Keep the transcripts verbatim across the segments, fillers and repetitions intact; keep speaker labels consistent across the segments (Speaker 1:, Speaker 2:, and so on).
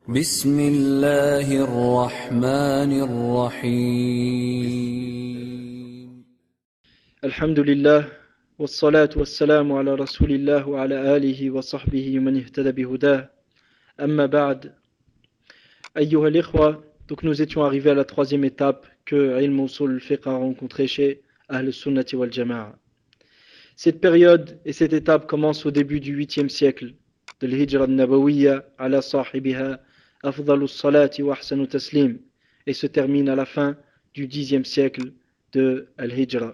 Speaker 1: بسم الله الرحمن الرحيم
Speaker 2: الحمد لله والصلاة والسلام على رسول الله وعلى آله وصحبه من اهتدى بهداه أما بعد أيها الإخوة. Donc nous étions arrivés à la troisième étape que Ilm Usul al-Fiqh a rencontré chez Ahl Sunnati wal Jama'a. Cette période et cette étape commence au début du huitième siècle de l'Hijra al-Nabawiyya ala sahibiha afdalu salati wa ahsanu taslim et se termine à la fin du dixième siècle de al-Hijra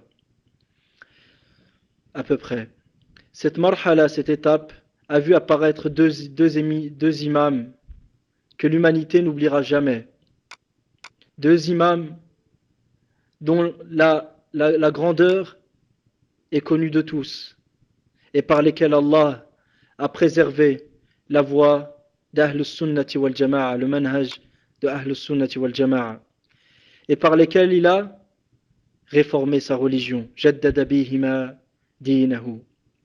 Speaker 2: à peu près. Cette marhala, cette étape, a vu apparaître deux, deux, émis, deux imams que l'humanité n'oubliera jamais. Deux imams dont la, la, la grandeur est connue de tous et par lesquels Allah a préservé la voie d'Ahl Sunnati wal Jama'a, le manhaj de Ahl Sunnati wal Jama'a, et par lesquels il a réformé sa religion. Jaddada bihima dinahu.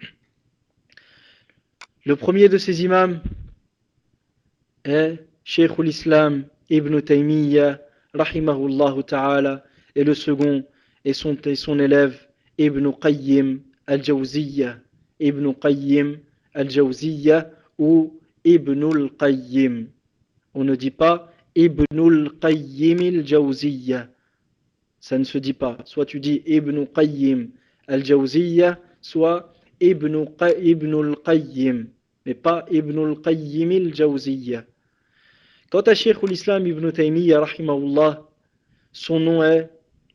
Speaker 2: Le premier de ces imams est Cheikh al-Islam Ibn Taymiyyah rahimahullah ta'ala, et le second est son, est son élève Ibn Qayyim al-Jawziyya, Ibn Qayyim al-Jawziyya ou Ibn al-Qayyim. On ne dit pas Ibn al-Qayyim al-Jawziyya, ça ne se dit pas. Soit tu dis Ibn Qayyim al-Jawziyya, soit Ibn, Ibn al-Qayyim, mais pas Ibn al-Qayyim al-Jawziyya. Quant à Cheikh al-Islam Ibn Taymiyyah rahimahullah, son nom est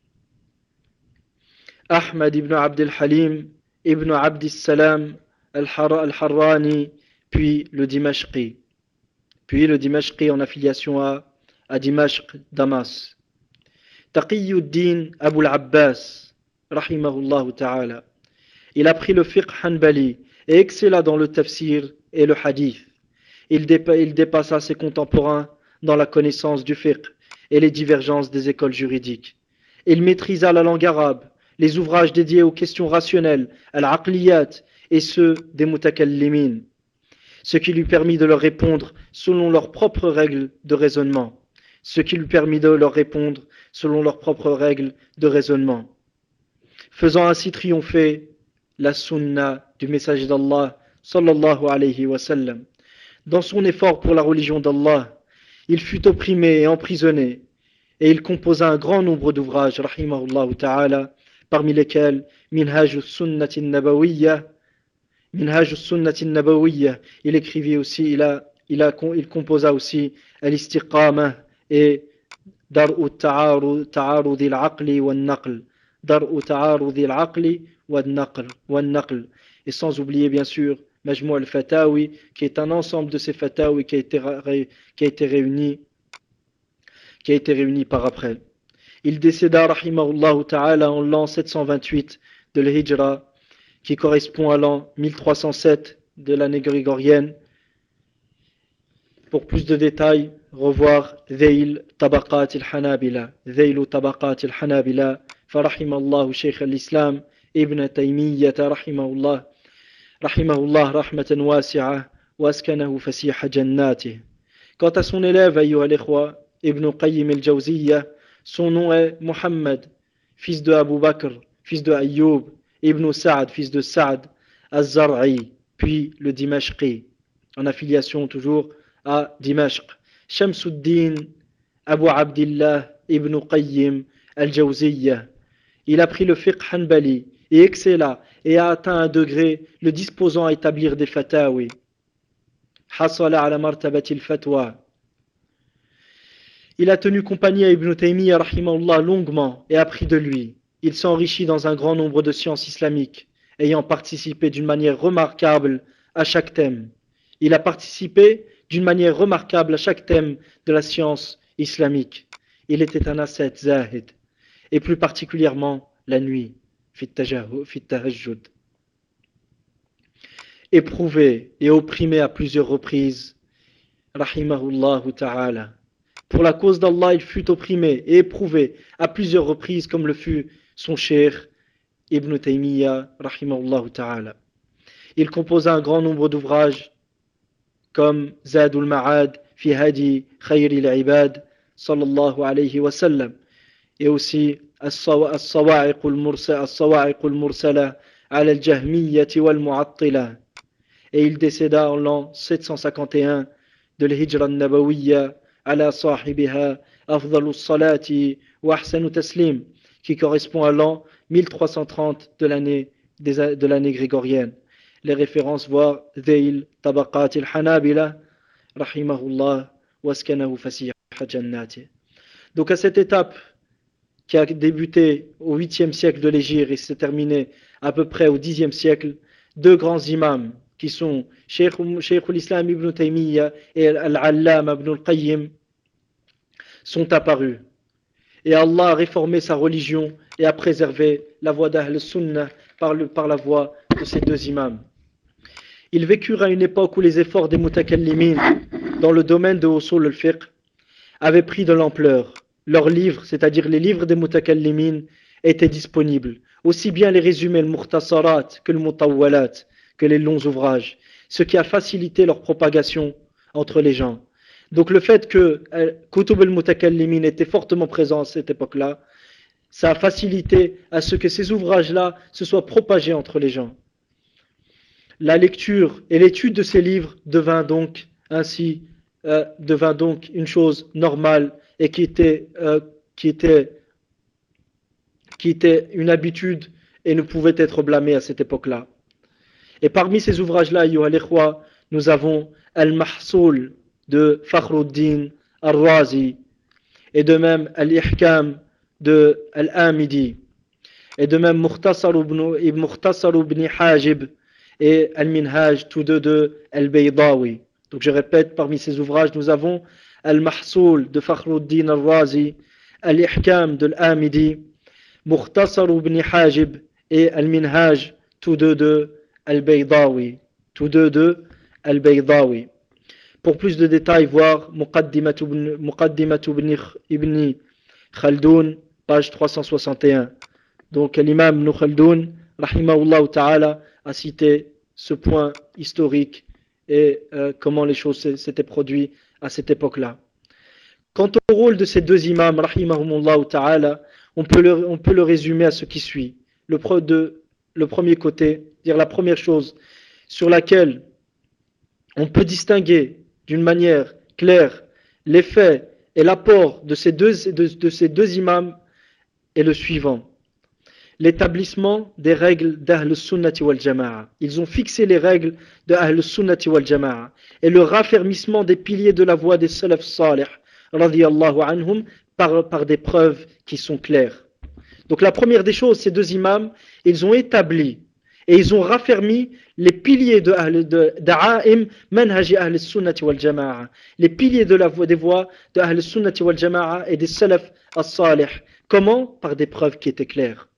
Speaker 2: Ahmad ibn Abd al-Halim ibn Abd al-Salam al-Harrani, puis le Dimashqi. Puis le Dimashqi en affiliation à, à Dimashq, Damas. Taqiyuddin Abu al-Abbas rahimahullah ta'ala. Il a pris le fiqh hanbali et excella dans le tafsir et le hadith. Il, dépa- il dépassa ses contemporains dans la connaissance du fiqh et les divergences des écoles juridiques. Il maîtrisa la langue arabe, les ouvrages dédiés aux questions rationnelles, al-aqliyat, et ceux des mutakallimin, ce qui lui permit de leur répondre selon leurs propres règles de raisonnement. Ce qui lui permit de leur répondre selon leurs propres règles de raisonnement. Faisant ainsi triompher la sunna du messager d'Allah, sallallahu alayhi wa sallam. Dans son effort pour la religion d'Allah, il fut opprimé et emprisonné, et il composa un grand nombre d'ouvrages, rahimahullah ta'ala, parmi lesquels Minhaj al-Sunnati al-Nabawiyya. Minhaj al-Sunnati al-Nabawiyya. Il écrivit aussi, il, a, il, a, il composa aussi Al-Istiqamah et Dar'u Ta'arud al-Aqli wal-Naql. Dar'u Ta'arud al-Aqli wal-Naql. Et sans oublier bien sûr Majmou al-Fatawi, qui est un ensemble de ces fatawi qui a été, ré, qui a été réuni qui a été réuni par après. Il décéda rahimahullah ta'ala en l'an sept cent vingt-huit de l'Hijra, qui correspond à l'an mille trois cent sept de l'année grégorienne. Pour plus de détails, revoir Dhayl Tabaqat al-Hanabila. Dhayl Tabaqat al-Hanabila, farahimallahu Shaykh al-Islam Ibn Taymiyyah rahimahullah rahimahullah rahmatan wasi'a wa askanahu fasiha jannatih. Quant à son élève, ayyuha al-ikhwa, Ibn Qayyim al-Jawziyya, son nom est Muhammad, fils de Abu Bakr, fils de Ayyub, Ibn Sa'd, fils de Sa'd, Az-Zar'i, puis le Dimashqi, en affiliation toujours à Dimashq. Shamsuddin Abu Abdillah Ibn Qayyim al-Jawziyya. Il a pris le fiqh hanbali et excella et a atteint un degré le disposant à établir des fatawi. Hasala ala martabati al-fatwa. Il a tenu compagnie à Ibn Taymiyyah rahimahullah longuement et appris de lui. Il s'est enrichi dans un grand nombre de sciences islamiques, ayant participé d'une manière remarquable à chaque thème. Il a participé d'une manière remarquable à chaque thème de la science islamique. Il était un ascète zahid, et plus particulièrement la nuit, fit tahajjud. Éprouvé et opprimé à plusieurs reprises, rahimahullah ta'ala. Pour la cause d'Allah, il fut opprimé et éprouvé à plusieurs reprises, comme le fut son cheikh Ibn Taymiyyah rahimahullah ta'ala. Il composa un grand nombre d'ouvrages comme Zadul Ma'ad في هدي خير العباد صلى الله عليه وسلم. Et aussi الصواعق المرسلة الصواعق المرسلة على الجهمية والمعطلة. Et il décéda en l'an sept cent cinquante et un de l'Hijra al-Nabawiyya ala sahibiha afdalu salati wa ahsanu taslim, qui correspond à l'an mille trois cent trente de l'année de l'année grégorienne. Les références voient Dhail Tabaqat al-Hanabila rahimahullah waskanahu fasih jannati. Donc à cette étape qui a débuté au huitième siècle de l'Hégire et s'est terminée à peu près au dixième siècle, deux grands imams qui sont Cheikh al-Islam ibn Taymiyyah et Al-Allama ibn al-Qayyim sont apparus. Et Allah a réformé sa religion et a préservé la voie d'Ahl Sunnah par, le, par la voie de ces deux imams. Ils vécurent à une époque où les efforts des mutakallimin dans le domaine de Usul al-Fiqh avaient pris de l'ampleur. Leurs livres, c'est-à-dire les livres des mutakallimin, étaient disponibles. Aussi bien les résumés, le mukhtasarat, que le mutawwalat, que les longs ouvrages, ce qui a facilité leur propagation entre les gens. Donc le fait que euh, Kutub al-Mutakallimin était fortement présent à cette époque-là, ça a facilité à ce que ces ouvrages-là se soient propagés entre les gens. La lecture et l'étude de ces livres devint donc ainsi euh, devint donc une chose normale et qui était, euh, qui était, qui était une habitude et ne pouvait être blâmée à cette époque-là. Et parmi ces ouvrages-là, nous avons Al-Mahsoul de Fakhruddin Al-Razi, et de même Al-Ihkam de Al-Amidi, et de même Mukhtasar ibn, Mukhtasar ibn Hajib et Al-Minhaj, tous deux de Al-Baydawi. Donc je répète, parmi ces ouvrages, nous avons Al-Mahsoul de Fakhruddin Al-Razi, Al-Ihkam de Al-Amidi, Mukhtasar ibn Hajib et Al-Minhaj, tous deux de Al-Baydawi, tous deux de Al-Baydawi. Pour plus de détails, voir Muqaddimat ibn, ibn Khaldoun, page trois cent soixante et un. Donc l'imam Ibn Khaldoun, rahimahullah ta'ala, a cité ce point historique et euh, comment les choses s'étaient produites à cette époque-là. Quant au rôle de ces deux imams, rahimahumullah ta'ala, on peut le, on peut le résumer à ce qui suit. Le, pro de, le premier côté, dire la première chose sur laquelle on peut distinguer d'une manière claire l'effet et l'apport de ces deux, de, de ces deux imams est le suivant. L'établissement des règles d'Ahl Sunnati wal Jama'a. Ils ont fixé les règles de Ahl Sunnati wal Jama'a et le raffermissement des piliers de la voie des Salaf Salih radiyallahu anhum par, par des preuves qui sont claires. Donc la première des choses, ces deux imams, ils ont établi et ils ont raffermi les piliers de Da'aim Manhaji Ahl Sunnati wal Jama'a, les piliers de la voie des voies de Ahl Sunnati wal Jama'a et des Salaf as-Salih. Comment? Par des preuves qui étaient claires.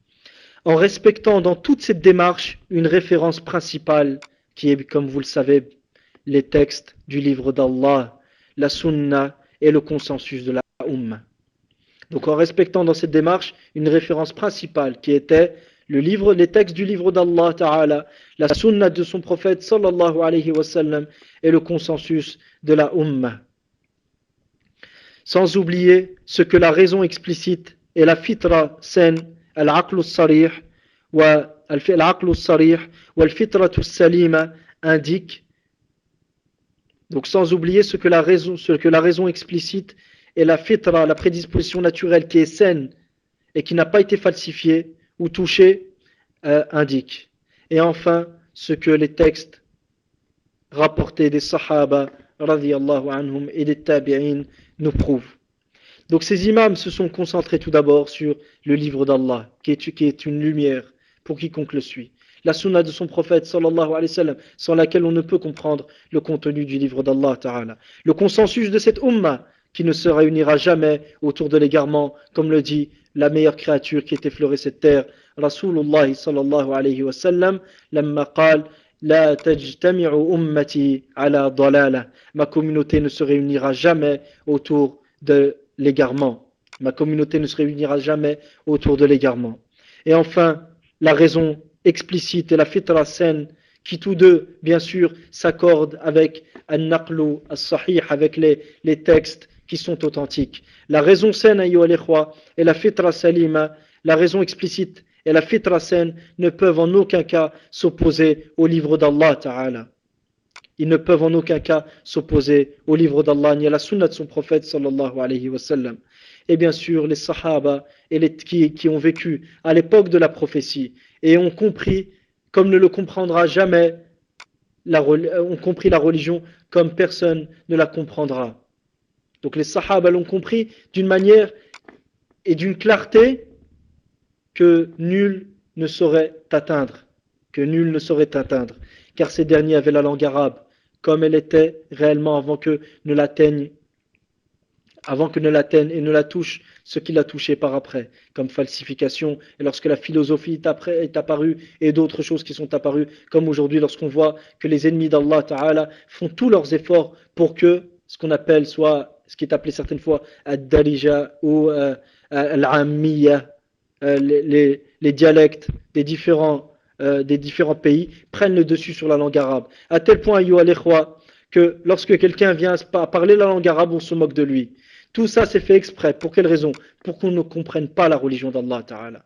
Speaker 2: En respectant dans toute cette démarche une référence principale qui est, comme vous le savez, les textes du livre d'Allah, la Sunna et le consensus de la Ummah. Donc en respectant dans cette démarche une référence principale qui était le livre, les textes du livre d'Allah Ta'ala, la Sunna de son prophète sallallahu alayhi wa sallam et le consensus de la Ummah. Sans oublier ce que la raison explicite et la fitra saine, al-aql al-sarih wa al-aql al-sarih wa al-fitra al-salima indiquent. Donc sans oublier ce que la raison, ce que la raison explicite et la fitra, la prédisposition naturelle qui est saine et qui n'a pas été falsifiée ou touchée, euh, indiquent. Et enfin, ce que les textes rapportés des Sahaba radiyallahu anhum et des Tabi'in nous prouvent. Donc ces imams se sont concentrés tout d'abord sur le livre d'Allah, qui est, qui est une lumière pour quiconque le suit. La sunna de son prophète sallallahu alayhi wa sallam, sans laquelle on ne peut comprendre le contenu du livre d'Allah ta'ala. Le consensus de cette ummah, qui ne se réunira jamais autour de l'égarement, comme le dit la meilleure créature qui ait effleuré cette terre, Rasulullah sallallahu alayhi wa sallam, lamma qal la tajtami'u ummati ala dalala. Ma communauté ne se réunira jamais autour de l'égarement. Ma communauté ne se réunira jamais autour de l'égarement. Et enfin, la raison explicite et la fitra saine qui tous deux, bien sûr, s'accordent avec al-naqlu as-sahih, avec les, les textes qui sont authentiques. La raison saine, ayyuha al-ikhwa, et la fitra salima, la raison explicite et la fitra saine ne peuvent en aucun cas s'opposer au livre d'Allah Ta'ala. Ils ne peuvent en aucun cas s'opposer au livre d'Allah ni à la sunna de son prophète sallallahu alayhi wa sallam. Et bien sûr, les sahaba et les, qui, qui ont vécu à l'époque de la prophétie et ont compris, comme ne le comprendra jamais, la, ont compris la religion comme personne ne la comprendra. Donc les sahaba l'ont compris d'une manière et d'une clarté que nul ne saurait atteindre, que nul ne saurait atteindre, car ces derniers avaient la langue arabe, comme elle était réellement avant que ne l'atteigne, avant que ne l'atteigne et ne la touche ce qui l'a touché par après, comme falsification, et lorsque la philosophie est, après, est apparue, et d'autres choses qui sont apparues, comme aujourd'hui lorsqu'on voit que les ennemis d'Allah Ta'ala font tous leurs efforts pour que ce qu'on appelle soit, ce qui est appelé certaines fois ad-darija ou euh, al-ammiya, euh, les, les, les dialectes des différents Euh, des différents pays prennent le dessus sur la langue arabe. À tel point, ayyuha al-ikhwa, que lorsque quelqu'un vient à parler la langue arabe, on se moque de lui. Tout ça, c'est fait exprès. Pour quelle raison? Pour qu'on ne comprenne pas la religion d'Allah Ta'ala.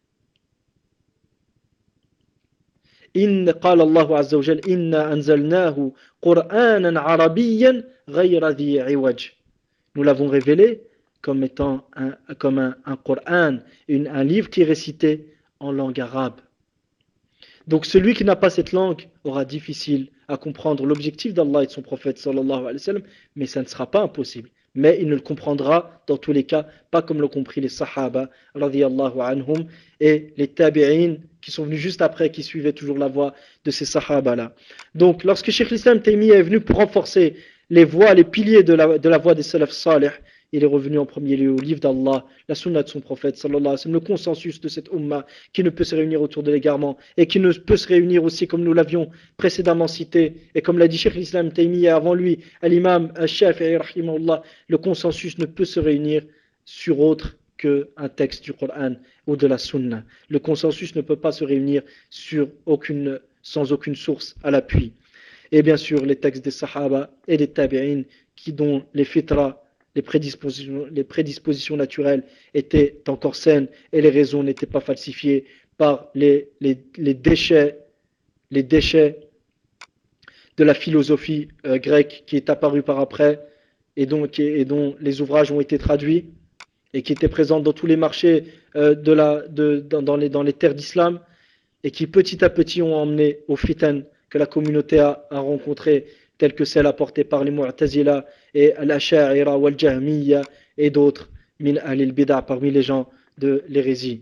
Speaker 2: إن قال الله عز وجل إنا أنزلناه قرآنا عربيا غير ذي عوج. Nous l'avons révélé comme étant un, comme un, un Coran, une, un livre qui est récité en langue arabe. Donc celui qui n'a pas cette langue aura difficile à comprendre l'objectif d'Allah et de son prophète sallallahu alayhi wa sallam, mais ça ne sera pas impossible. Mais il ne le comprendra dans tous les cas, pas comme l'ont compris les sahaba radiyallahu anhum et les tabi'in qui sont venus juste après, qui suivaient toujours la voie de ces sahaba-là. Donc lorsque Cheikh l'Islam Taymiyyah est venu pour renforcer les voies, les piliers de la, de la voie des salaf salih, il est revenu en premier lieu au livre d'Allah, la sunna de son prophète sallallahu alayhi wa sallam, le consensus de cette umma qui ne peut se réunir autour de l'égarement et qui ne peut se réunir aussi comme nous l'avions précédemment cité et comme l'a dit Cheikh l'Islam Taymiyyah avant lui, à l'imam al-Shafi'i rahimahullah, le consensus ne peut se réunir sur autre qu'un texte du Coran ou de la sunna. Le consensus ne peut pas se réunir sur aucune, sans aucune source à l'appui. Et bien sûr les textes des sahaba et des tabi'in qui dont les fitras, Les prédispositions, les prédispositions naturelles étaient encore saines et les raisons n'étaient pas falsifiées par les, les, les, déchets, les déchets de la philosophie euh, grecque qui est apparue par après et dont, qui, et dont les ouvrages ont été traduits et qui étaient présents dans tous les marchés euh, de la, de, dans, dans, les, dans les terres d'islam et qui petit à petit ont emmené au fitan que la communauté a, a rencontré, telle que celle apportée par les Mu'tazila et l'Asha'ira ou al-Jahmiya et d'autres min al bid'a parmi les gens de l'hérésie.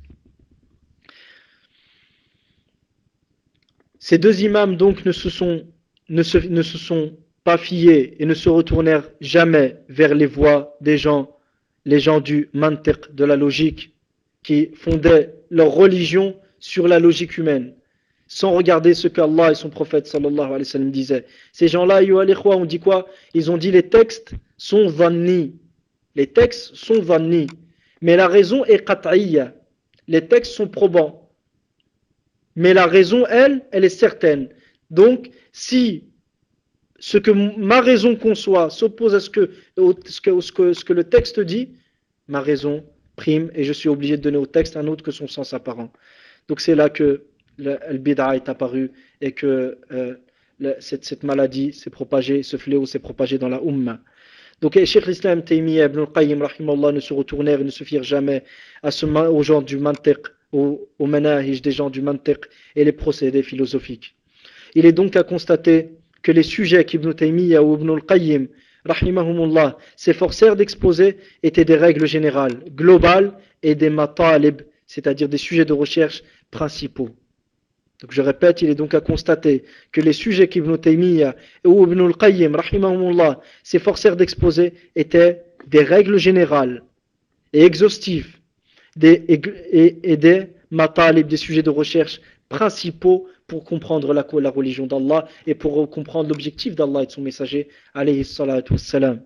Speaker 2: Ces deux imams donc ne se sont, ne se, ne se sont pas fiés et ne se retournèrent jamais vers les voies des gens, les gens du mantiq, de la logique, qui fondaient leur religion sur la logique humaine, sans regarder ce qu'Allah et son prophète sallallahu alayhi wa sallam disaient. Ces gens-là, on dit quoi? Ils ont dit les textes sont dhanni. Les textes sont dhanni. Mais la raison est qat'iyya. Les textes sont probants. Mais la raison, elle, elle est certaine. Donc, si ce que ma raison conçoit s'oppose à ce que, ce, que, ce, que, ce que le texte dit, ma raison prime et je suis obligé de donner au texte un autre que son sens apparent. Donc c'est là que le, le bid'a est apparu et que euh, le, cette, cette maladie s'est propagée, ce fléau s'est propagé dans la umma. Donc Cheikh l'Islam Taymiyyah ibn al-Qayyim rahimallah ne se retournèrent et ne se firent jamais à ce, aux gens du mantiq, aux, aux manahij des gens du mantiq et les procédés philosophiques. Il est donc à constater que les sujets qu'Ibn Taymiyyah ou Ibn al-Qayyim rahimahumullah s'efforcèrent d'exposer étaient des règles générales, globales et des matalib, c'est-à-dire des sujets de recherche principaux. Donc je répète, il est donc à constater que les sujets qu'Ibn Taymiyyah ou Ibn al-Qayyim rahimahumullah s'efforcèrent d'exposer étaient des règles générales et exhaustives des, et, et, et des matalib, des sujets de recherche principaux pour comprendre la, la religion d'Allah et pour comprendre l'objectif d'Allah et de son messager alayhi salatu wassalam.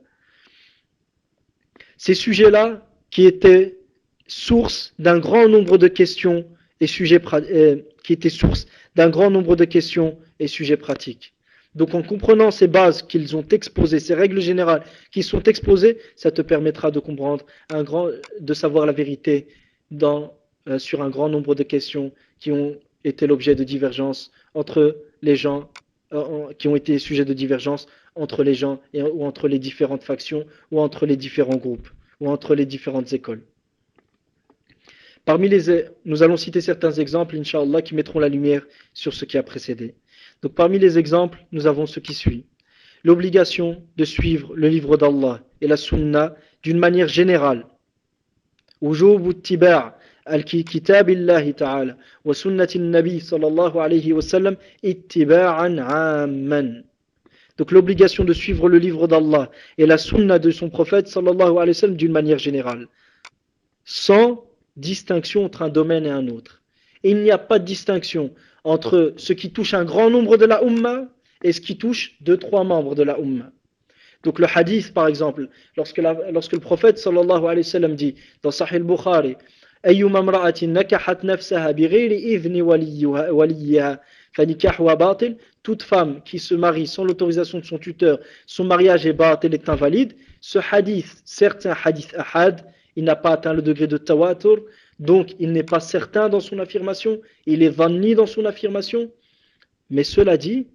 Speaker 2: Ces sujets-là qui étaient source d'un grand nombre de questions et sujets euh, qui étaient source d'un grand nombre de questions et sujets pratiques. Donc en comprenant ces bases qu'ils ont exposées, ces règles générales qui sont exposées, ça te permettra de comprendre un grand, de savoir la vérité dans, euh, sur un grand nombre de questions qui ont été l'objet de divergences entre les gens, euh, qui ont été sujets de divergence entre les gens et, ou entre les différentes factions ou entre les différents groupes ou entre les différentes écoles. Parmi les, nous allons citer certains exemples, Inch'Allah, qui mettront la lumière sur ce qui a précédé. Donc parmi les exemples, nous avons ce qui suit. L'obligation de suivre le livre d'Allah et la sunna d'une manière générale. وجوب اتباع الكتاب الله تعالى وسنة النبي صلى الله عليه وسلم اتباعا عاما. Donc l'obligation de suivre le livre d'Allah et la sunna de son prophète sallallahu alayhi wa sallam d'une manière générale, sans distinction entre un domaine et un autre. Et il n'y a pas de distinction entre ce qui touche un grand nombre de la Ummah et ce qui touche deux, trois membres de la Ummah. Donc le hadith par exemple, lorsque, la, lorsque le prophète sallallahu alayhi wa sallam dit dans Sahih al-Bukhari أيما امرأة نكحت نفسها بغير إذن وليها فنكاحها باطل, toute femme qui se marie sans l'autorisation de son tuteur, son mariage est batil, est invalide. Ce hadith, certes c'est un hadith ahad, il n'a pas atteint le degré de tawatur, donc il n'est pas certain dans son affirmation, il est vanni dans son affirmation, mais cela dit,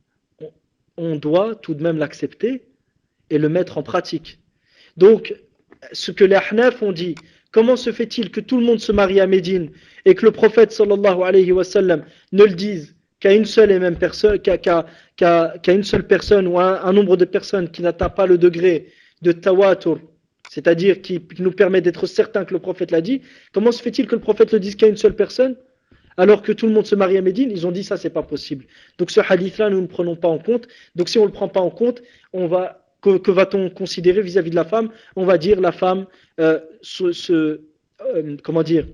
Speaker 2: on doit tout de même l'accepter et le mettre en pratique. Donc, ce que les Ahnaf ont dit, comment se fait-il que tout le monde se marie à Médine et que le prophète sallallahu alayhi wa sallam ne le dise qu'à une seule et même personne, qu'à, qu'à, qu'à, qu'à une seule personne ou un, un nombre de personnes qui n'atteint pas le degré de tawatur, c'est-à-dire qui, qui nous permet d'être certain que le prophète l'a dit. Comment se fait-il que le prophète le dise qu'à une seule personne alors que tout le monde se marie à Médine? Ils ont dit ça, c'est pas possible. Donc ce hadith-là, nous ne prenons pas en compte. Donc si on ne le prend pas en compte, on va Que, que va-t-on considérer vis-à-vis de la femme? On va dire la femme, euh, se, se, euh, comment dire,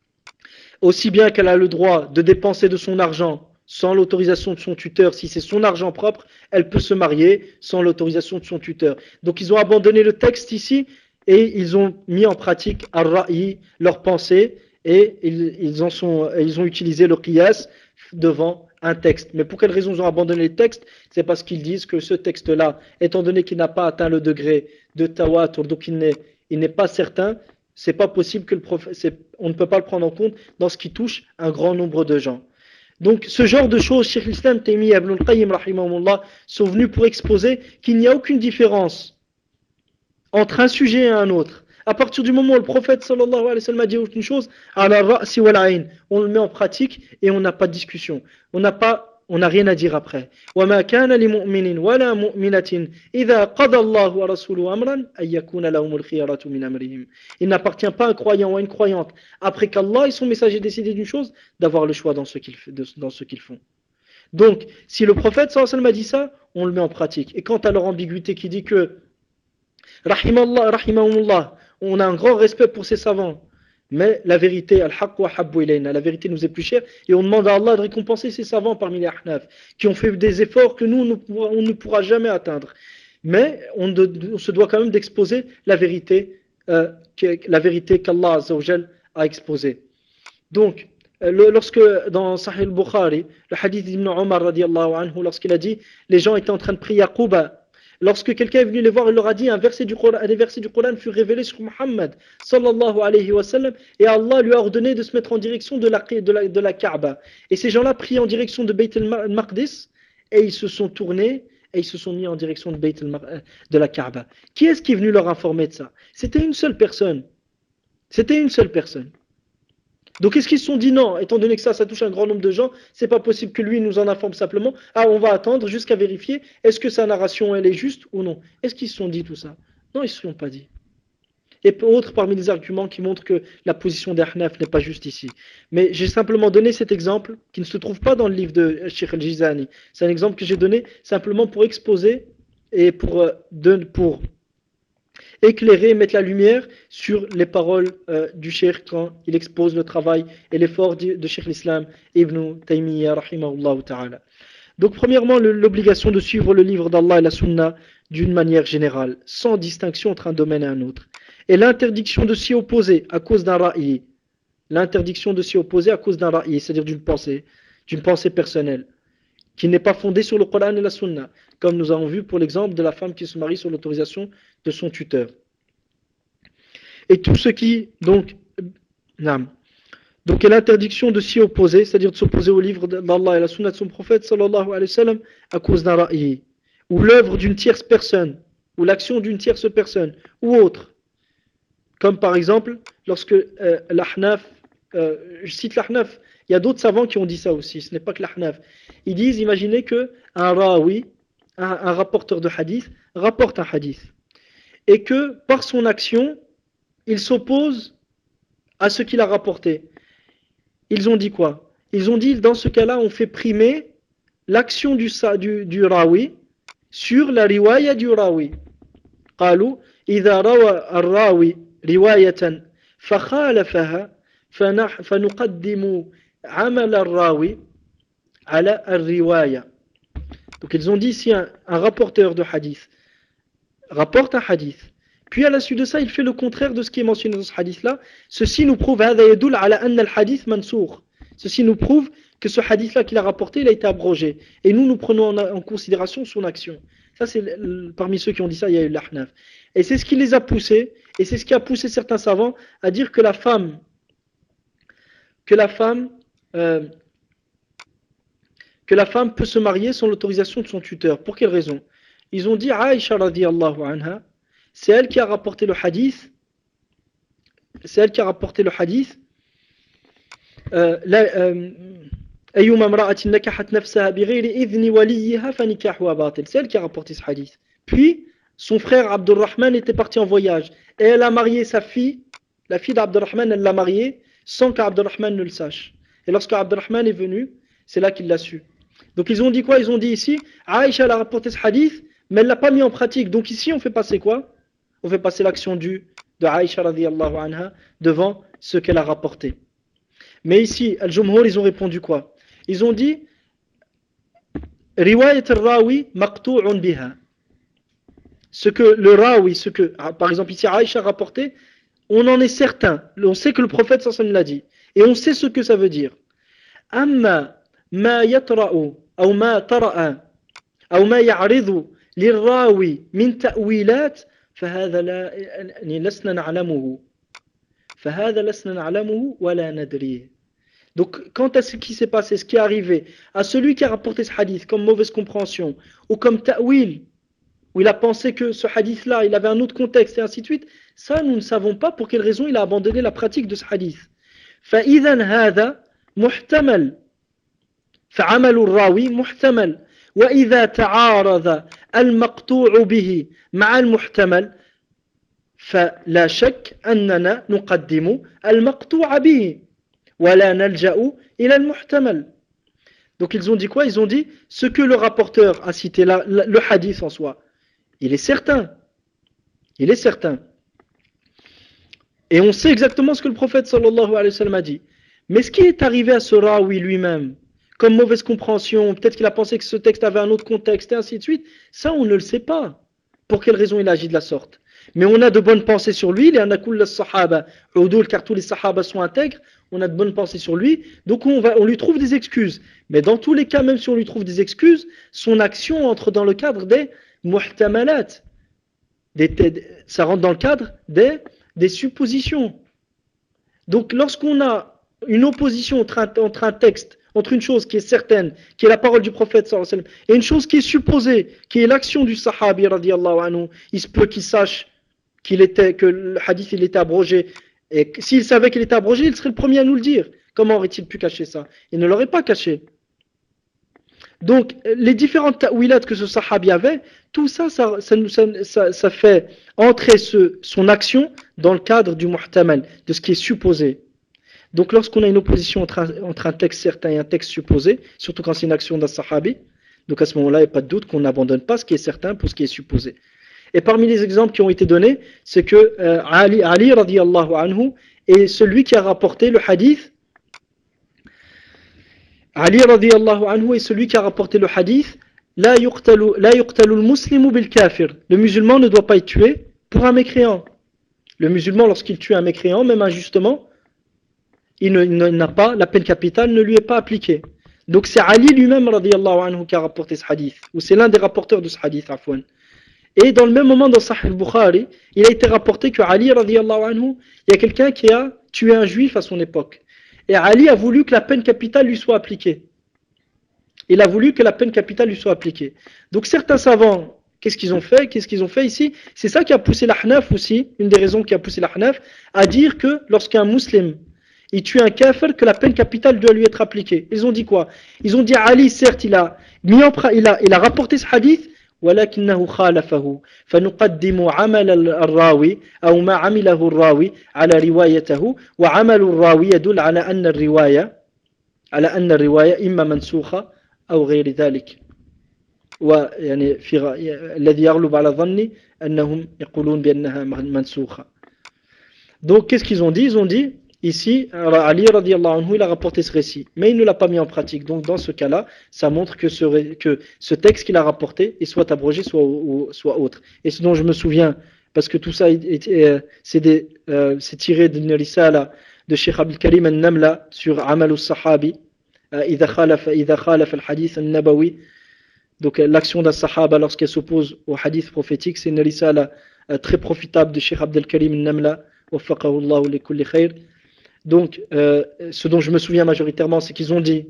Speaker 2: aussi bien qu'elle a le droit de dépenser de son argent sans l'autorisation de son tuteur, si c'est son argent propre, elle peut se marier sans l'autorisation de son tuteur. Donc ils ont abandonné le texte ici et ils ont mis en pratique ar-ra'i, leur pensée, et ils, ils, en sont, ils ont utilisé le qiyas devant un texte. Mais pour quelle raison ils ont abandonné le texte? C'est parce qu'ils disent que ce texte-là, étant donné qu'il n'a pas atteint le degré de tawatur, donc il n'est, il n'est pas certain, c'est pas possible que le prophète, on ne peut pas le prendre en compte dans ce qui touche un grand nombre de gens. Donc ce genre de choses, Cheikh l'Islam Taymiyyah ibn al-Qayyim rahimahullah sont venus pour exposer qu'il n'y a aucune différence entre un sujet et un autre. À partir du moment où le prophète sallallahu alayhi wa sallam a dit une chose, ala ra'si wal ayn, on le met en pratique et on n'a pas de discussion. On n'a pas, on n'a rien à dire après. Wa ma kana li mu'minin wa la mu'minatin idha qada Allahu wa rasuluhu amran ay yakuna lahumul khiyaratu min amrihim. Il n'appartient pas à un croyant ou à une croyante après qu'Allah et son messager décident d'une chose d'avoir le choix dans ce qu'ils dans ce qu'ils font. Donc, si le prophète sallallahu alayhi wa sallam a dit ça, on le met en pratique. Et quant à leur ambiguïté qui dit que rahimallah rahimahumullah, on a un grand respect pour ces savants, mais la vérité, al-haqq wa habbu ilayna, la vérité nous est plus chère, et on demande à Allah de récompenser ces savants parmi les Ahnaf, qui ont fait des efforts que nous, on ne pourra jamais atteindre. Mais on, de, on se doit quand même d'exposer la vérité, euh, la vérité qu'Allah Azza wa Jal a exposée. Donc, le, lorsque dans Sahih al-Bukhari, le hadith d'Ibn Omar radiallahu anhu, lorsqu'il a dit, les gens étaient en train de prier à Quba, lorsque quelqu'un est venu les voir, il leur a dit un verset du Coran, des versets du Coran furent révélés sur Muhammad sallallahu alayhi wa sallam, et Allah lui a ordonné de se mettre en direction de la, de la, de la Kaaba. Et ces gens-là priaient en direction de Bayt al-Maqdis, et ils se sont tournés et ils se sont mis en direction de, Bayt de la Kaaba. Qui est-ce qui est venu leur informer de ça? C'était une seule personne. C'était une seule personne. Donc est-ce qu'ils se sont dit non, étant donné que ça, ça touche un grand nombre de gens, c'est pas possible que lui nous en informe simplement. Ah, on va attendre jusqu'à vérifier, est-ce que sa narration elle est juste ou non? Est-ce qu'ils se sont dit tout ça? Non, ils ne se sont pas dit. Et autre parmi les arguments qui montrent que la position des Ahnaf n'est pas juste ici. Mais j'ai simplement donné cet exemple qui ne se trouve pas dans le livre de Cheikh al-Jizani. C'est un exemple que j'ai donné simplement pour exposer et pour, de, pour éclairer, mettre la lumière sur les paroles euh, du Cheikh quand il expose le travail et l'effort de, de Cheikh l'Islam Ibn Taymiyyah rahimahullah ta'ala. Donc premièrement, l'obligation de suivre le livre d'Allah et la Sunna d'une manière générale, sans distinction entre un domaine et un autre. Et l'interdiction de s'y opposer à cause d'un ra'i, l'interdiction de s'y opposer à cause d'un ra'i, c'est-à-dire d'une pensée, d'une pensée personnelle, qui n'est pas fondée sur le Coran et la Sunna, comme nous avons vu pour l'exemple de la femme qui se marie sur l'autorisation de son tuteur. Et tout ce qui, donc, non. Donc, l'interdiction de s'y opposer, c'est-à-dire de s'opposer au livre d'Allah et la Sunna de son prophète, sallallahu alayhi wa sallam, à cause d'un ra'i, ou l'œuvre d'une tierce personne, ou l'action d'une tierce personne, ou autre. Comme par exemple, lorsque euh, l'Ahnaf, euh, je cite l'Ahnaf, il y a d'autres savants qui ont dit ça aussi, ce n'est pas que l'Ahnaf. Ils disent, imaginez qu'un rawi, un, un rapporteur de hadith, rapporte un hadith, et que par son action, il s'oppose à ce qu'il a rapporté. Ils ont dit quoi? Ils ont dit, dans ce cas-là, on fait primer l'action du, du, du rawi sur la riwaya du rawi. قالوا إذا روى الراوي رواية فخالفها فنقدم عمل الراوي على الرواية. Donc ils ont dit, si un, un rapporteur de hadith rapporte un hadith, puis à la suite de ça, il fait le contraire de ce qui est mentionné dans ce hadith-là, ceci nous prouve هذا يدل على أن الحديث منسوخ. Ceci nous prouve que ce hadith-là qu'il a rapporté, il a été abrogé. Et nous, nous prenons en, en considération son action. Ça, c'est parmi ceux qui ont dit ça, il y a eu l'Ahnaf. Et c'est ce qui les a poussés, et c'est ce qui a poussé certains savants à dire que la femme, que la femme, euh, que la femme peut se marier sans l'autorisation de son tuteur. Pour quelle raison? Ils ont dit, Aïcha radiyallahu anha, c'est elle qui a rapporté le hadith, c'est elle qui a rapporté le hadith, euh, la, euh, أيما امرأة نكحت نفسها بغير إذن وليها فنكاحها باطل. C'est elle qui a rapporté ce hadith. Puis, son frère Abdurrahman était parti en voyage. Et elle a marié sa fille, la fille d'Abdurrahman, elle l'a mariée sans qu'Abdurrahman ne le sache. Et lorsque Abdurrahman est venu, c'est là qu'il l'a su. Donc ils ont dit quoi? Ils ont dit ici, Aïcha a rapporté ce hadith, mais elle ne l'a pas mis en pratique. Donc ici, on fait passer quoi? On fait passer l'action du, de Aïcha radiyallahu anha devant ce qu'elle a rapporté. Mais ici, Al-Jumhur, ils ont répondu quoi? Ils ont dit Riwayat al-Rawi maqtu'un biha. Ce que le Rawi, ce que, par exemple ici Aïcha a rapporté, on en est certain. On sait que le prophète sallallahu alayhi wa sallam l'a dit. Et on sait ce que ça veut dire. Amma ma yatra'u, ou ma tara'a, ou ma ya'ridu lirrawi min ta'wilat, fahadha lasna na'lamuhu. Fahadha lasna na'lamuhu wa la nadrihi. Donc, quant à ce qui s'est passé, ce qui est arrivé à celui qui a rapporté ce hadith comme mauvaise compréhension ou comme ta'wil, où il a pensé que ce hadith-là, il avait un autre contexte et ainsi de suite, ça, nous ne savons pas pour quelle raison il a abandonné la pratique de ce hadith. فَإِذَنْ هَذَا مُحْتَمَلْ فَعَمَلُ الرَّاوِي مُحْتَمَلْ وَإِذَا تَعَارَضَ الْمَقْطُوعُ بِهِ مَعَ الْمُحْتَمَلْ فَلَا شَكَّ أَنَّنَا نُقَدِّمُ الْمَقْطُوعَ بِهِ وَلَا نَلْجَأُ إِلَى الْمُحْتَمَلْ. Donc ils ont dit quoi? Ils ont dit ce que le rapporteur a cité là, le hadith en soi, il est certain. Il est certain. Et on sait exactement ce que le prophète sallallahu alayhi wa sallam a dit. Mais ce qui est arrivé à ce rawi lui-même, comme mauvaise compréhension, peut-être qu'il a pensé que ce texte avait un autre contexte et ainsi de suite, ça on ne le sait pas. Pour quelle raison il agit de la sorte? Mais on a de bonnes pensées sur lui, car tous les sahaba sont intègres, on a de bonnes pensées sur lui, donc on, va, on lui trouve des excuses. Mais dans tous les cas, même si on lui trouve des excuses, son action entre dans le cadre des muhtamalat. Des, des, ça rentre dans le cadre des, des suppositions. Donc lorsqu'on a une opposition entre un, entre un texte, entre une chose qui est certaine, qui est la parole du prophète sallallahu alayhi wa sallam, et une chose qui est supposée, qui est l'action du sahabi radiyallahu anhu, il se peut qu'il sache qu'il était, que le hadith il était abrogé, et s'il savait qu'il était abrogé, il serait le premier à nous le dire. Comment aurait-il pu cacher ça? Il ne l'aurait pas caché. Donc, les différentes ta'wilat que ce sahabi avait, tout ça, ça, ça, ça, ça, ça fait entrer ce, son action dans le cadre du muhtamal, de ce qui est supposé. Donc, lorsqu'on a une opposition entre un, entre un texte certain et un texte supposé, surtout quand c'est une action d'un sahabi, donc à ce moment-là, il n'y a pas de doute qu'on n'abandonne pas ce qui est certain pour ce qui est supposé. Et parmi les exemples qui ont été donnés, c'est que euh, Ali, Ali radiyallahu anhu est celui qui a rapporté le hadith. Ali radiyallahu anhu est celui qui a rapporté le hadith. La yuqtalu, la yuqtalu al-muslimu bil-kafir. Le musulman ne doit pas être tué pour un mécréant. Le musulman, lorsqu'il tue un mécréant, même injustement, il ne- il n'a pas, la peine capitale ne lui est pas appliquée. Donc c'est Ali lui-même radiyallahu anhu qui a rapporté ce hadith, ou c'est l'un des rapporteurs de ce hadith, afwan. Et dans le même moment, dans Sahih al-Bukhari, il a été rapporté que Ali radiyallahu anhu, il y a quelqu'un qui a tué un juif à son époque. Et Ali a voulu que la peine capitale lui soit appliquée. Il a voulu que la peine capitale lui soit appliquée. Donc certains savants, qu'est-ce qu'ils ont fait Qu'est-ce qu'ils ont fait ici C'est ça qui a poussé l'Ahnaf aussi, une des raisons qui a poussé l'Ahnaf, à dire que lorsqu'un musulman il tue un kafir, que la peine capitale doit lui être appliquée. Ils ont dit quoi Ils ont dit Ali, certes, il a, mis en, il a, il a rapporté ce hadith, ولكنه خالفه فنقدم عمل الراوي أو ما عمله الراوي على روايته وعمل الراوي يدل على أن الرواية على أن الرواية إما منسوخة أو غير ذلك ويعني في الذي يغلب على ظني أنهم يقولون بأنها منسوخة. Donc qu'est-ce qu'ils ont dit Ils ont dit ici Ali radiyallahu anhu il a rapporté ce récit mais il ne l'a pas mis en pratique. Donc dans ce cas-là ça montre que ce, que ce texte qu'il a rapporté est soit abrogé soit, ou, soit autre. Et ce dont je me souviens parce que tout ça est, est, c'est, des, euh, c'est tiré d'une risala de Cheikh Abdel Karim al-Namla sur Amal al-Sahabi إذا خالف إذا خالف الحديث النبوي. Donc l'action d'un sahaba lorsqu'elle s'oppose au hadith prophétique, c'est une risala très profitable de Cheikh Abdel Karim al-Namla waffaqahu Allah li kulli khair. Donc euh, ce dont je me souviens majoritairement, c'est qu'ils ont dit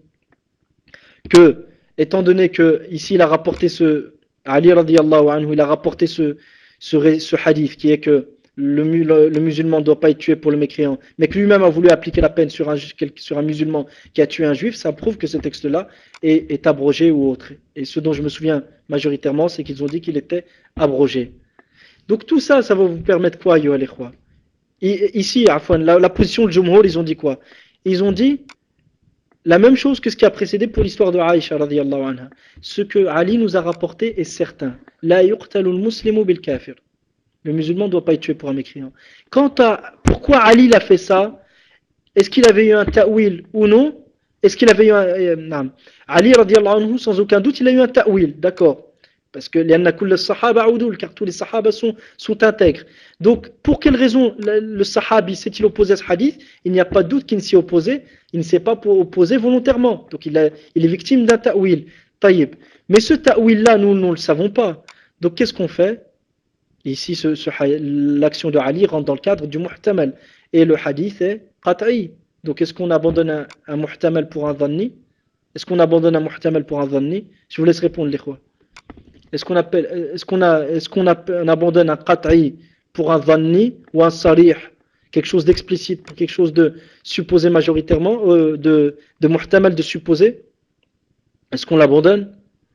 Speaker 2: que étant donné que ici il a rapporté ce Ali radiyallahu anhu, il a rapporté ce ce, ce hadith qui est que Le, le, le musulman ne doit pas être tué pour le mécréant, mais que lui-même a voulu appliquer la peine sur un, sur un musulman qui a tué un juif, ça prouve que ce texte-là est, est abrogé ou autre. Et ce dont je me souviens majoritairement, c'est qu'ils ont dit qu'il était abrogé. Donc tout ça, ça va vous permettre quoi, yo al-ikhwa? Ici, la, la position de Jumhur, ils ont dit quoi? Ils ont dit la même chose que ce qui a précédé pour l'histoire de Aïcha radiyallahu anha. Ce que Ali nous a rapporté est certain. La yuqtalu al-muslimu bil kafir. Le musulman ne doit pas être tué pour un mécréant. Quant à pourquoi Ali l'a fait ça, est-ce qu'il avait eu un ta'wil ou non? Est-ce qu'il avait eu un... Euh, non. Ali radiallahu anhu, sans aucun doute, il a eu un ta'wil, d'accord. Parce que les sahaba oudoul, car tous les sahaba sont, sont intègres. Donc, pour quelle raison le, le sahabi s'est-il opposé à ce hadith? Il n'y a pas de doute qu'il ne s'y opposé, il ne s'est pas opposé volontairement. Donc, il, a, il est victime d'un ta'wil. Taïb. Mais ce ta'wil-là, nous, nous ne le savons pas. Donc, qu'est-ce qu'on fait? Ici, ce, ce, l'action de Ali rentre dans le cadre du muhtamal. Et le hadith est qat'i. Donc, est-ce qu'on abandonne un, un muhtamal pour un dhanni? Est-ce qu'on abandonne un muhtamal pour un dhanni? Je vous laisse répondre, les khois. Est-ce qu'on appelle, est-ce qu'on a, est-ce qu'on a, on abandonne un qat'i pour un dhanni ou un sarih? Quelque chose d'explicite, pour quelque chose de supposé majoritairement, euh, de, de muhtamal de supposé? Est-ce qu'on l'abandonne?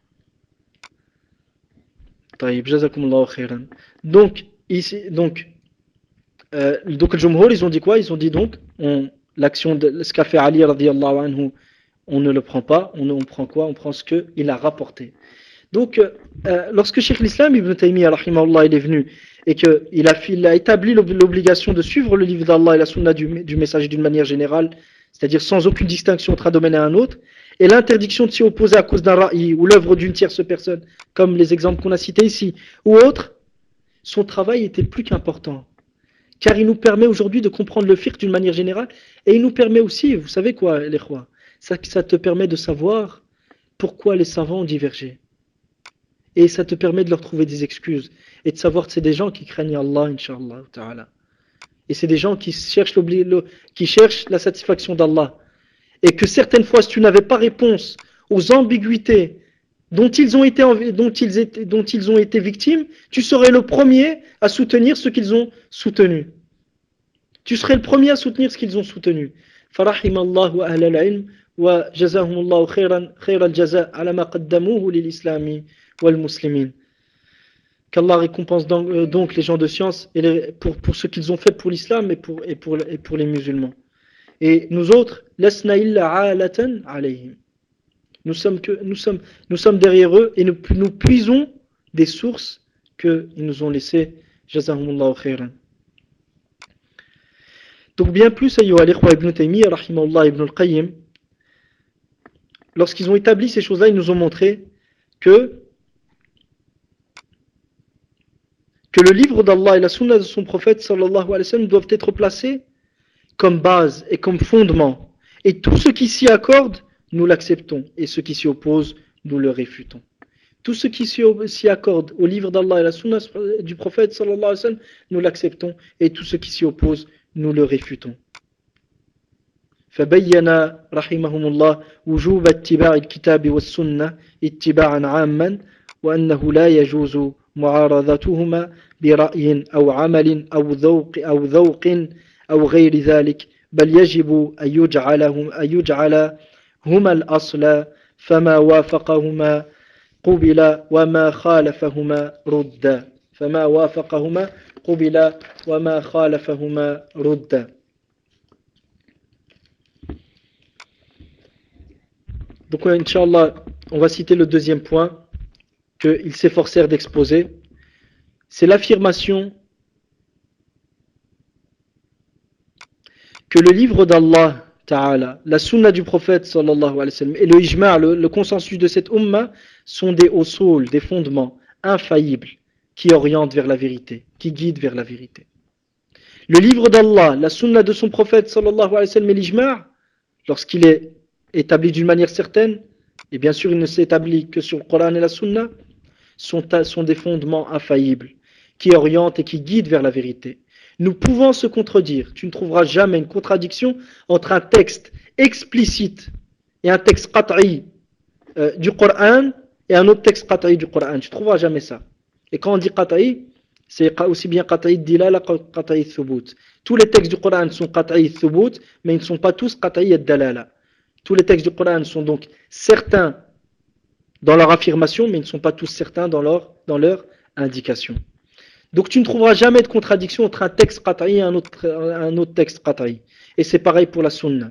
Speaker 2: Donc, ici, donc, euh, donc le Jumhur, ils ont dit quoi? Ils ont dit donc, on, l'action de ce qu'a fait Ali radiyallahu anhu, on ne le prend pas, on, on prend quoi? On prend ce qu'il a rapporté. Donc, euh, lorsque Cheikh l'Islam Ibn Taymiyyah rahimahullah, il est venu et qu'il a, il a établi l'obligation de suivre le livre d'Allah et la sunna du, du messager d'une manière générale, c'est-à-dire sans aucune distinction entre un domaine et un autre, et l'interdiction de s'y opposer à cause d'un ra'i ou l'œuvre d'une tierce personne, comme les exemples qu'on a cités ici, ou autres, son travail était plus qu'important. Car il nous permet aujourd'hui de comprendre le fiqh d'une manière générale, et il nous permet aussi, vous savez quoi, les rois, ça, ça te permet de savoir pourquoi les savants ont divergé. Et ça te permet de leur trouver des excuses, et de savoir que c'est des gens qui craignent Allah, Inch'Allah ta'ala. Et c'est des gens qui cherchent, qui cherchent la satisfaction d'Allah. Et que certaines fois, si tu n'avais pas réponse aux ambiguïtés dont ils ont été, dont ils étaient, dont ils ont été victimes, tu serais le premier à soutenir ce qu'ils ont soutenu. Tu serais le premier à soutenir ce qu'ils ont soutenu. فرحم الله أهل العلم وجزاهم الله خيرا خير الجزاء على ما قدموه للإسلام والمسلمين. Qu'Allah récompense donc les gens de science et les, pour, pour ce qu'ils ont fait pour l'islam et pour, et, pour, et pour les musulmans. Et nous autres, lasna illa aalatan alayhim. Nous sommes que nous sommes nous sommes derrière eux et nous, nous puisons des sources que ils nous ont laissées. Jazahumullahu khairan. Donc bien plus, ayyuha al-ikhwa ibn Taymiyyah rahimahullah ibn al-Qayyim, lorsqu'ils ont établi ces choses-là, ils nous ont montré que que le livre d'Allah et la sunna de son prophète sallallahu alayhi wa sallam doivent être placés comme base et comme fondement. Et tout ce qui s'y accorde, nous l'acceptons. Et ce qui s'y oppose, nous le réfutons. Tout ce qui s'y accorde au livre d'Allah et à la sunna du prophète sallallahu alayhi wa sallam, nous l'acceptons. Et tout ce qui s'y oppose, nous le réfutons. فبين رحمهم الله وجوب اتباع الكتاب والسنة اتباعا عاما وأنه لا يجوز معارضتهما برأي أو عمل أو ذوق أو ذوق أو غير ذلك بل يجب أن يجعلهم أن يجعل هما الأصل فما وافقهما قبل وما خالفهما رد فما وافقهما قبل وما خالفهما رد. Donc, Inch'Allah, on va citer le deuxième point qu'ils s'efforcèrent d'exposer. C'est l'affirmation que le livre d'Allah Ta'ala, la sunna du prophète sallallahu alayhi wa sallam et le ijma', le, le consensus de cette umma sont des usul, des fondements infaillibles qui orientent vers la vérité, qui guident vers la vérité. Le livre d'Allah, la sunna de son prophète sallallahu alayhi wa sallam et l'ijma', lorsqu'il est établi d'une manière certaine, et bien sûr il ne s'établit que sur le Coran et la sunna, sont, sont des fondements infaillibles qui orientent et qui guident vers la vérité. Nous pouvons se contredire. Tu ne trouveras jamais une contradiction entre un texte explicite et un texte qat'i euh, du Coran et un autre texte qat'i du Coran. Tu ne trouveras jamais ça. Et quand on dit qat'i, c'est aussi bien qat'i dilala que qat'i thubut. Tous les textes du Coran sont qat'i thubut, mais ils ne sont pas tous qat'i dalala. Tous les textes du Coran sont donc certains dans leur affirmation, mais ils ne sont pas tous certains dans leur, dans leur indication. Donc tu ne trouveras jamais de contradiction entre un texte qat'i et un autre, un autre texte qat'i. Et c'est pareil pour la sunna.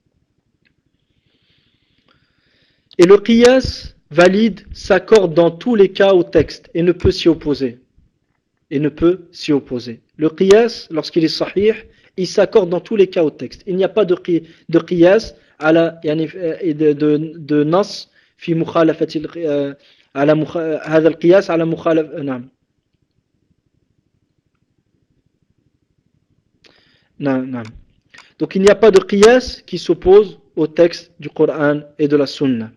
Speaker 2: Et le qiyas valide s'accorde dans tous les cas au texte et ne peut s'y opposer. Et ne peut s'y opposer. Le qiyas, lorsqu'il est sahih, il s'accorde dans tous les cas au texte. Il n'y a pas de, de qiyas على يعني de, de, de نص في مخالفة على مخ... هذا القياس على مخالف نعم نعم نعم donc il n'y a pas de qiyas qui s'oppose au texte du Coran et de la Sunna.